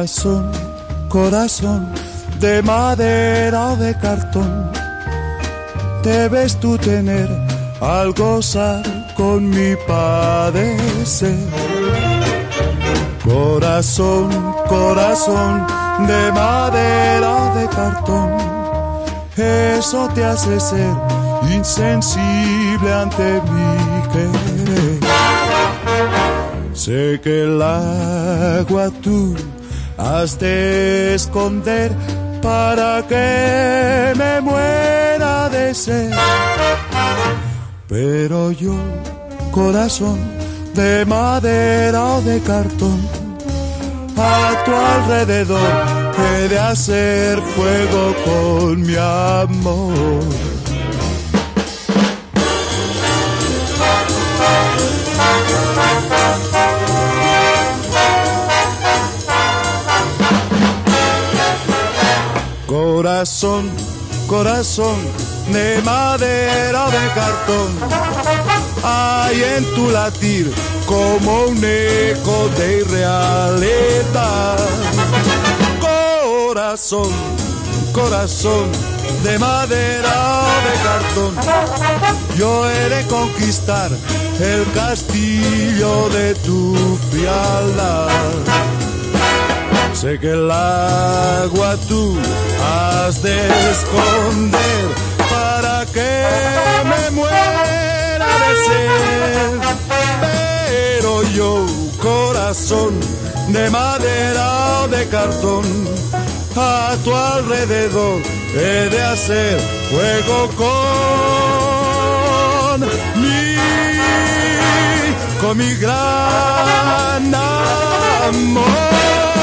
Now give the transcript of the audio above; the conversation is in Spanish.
Corazón, corazón de madera o de cartón, debes tú tener al gozar con mi padecer. Corazón, corazón de madera o de cartón, eso te hace ser insensible ante mi querer. Sé que el agua tú has de esconder para que me muera de sed, pero yo, corazón de madera o de cartón, a tu alrededor he de hacer fuego con mi amor. Corazón, corazón de madera o de cartón, hay en tu latir como un eco de irrealidad. Corazón, corazón de madera o de cartón, yo he de conquistar el castillo de tu frialdad. Sé que el agua tú has de esconder para que me muera de sed, pero yo, corazón de madera o de cartón, a tu alrededor he de hacer fuego con mi gran amor.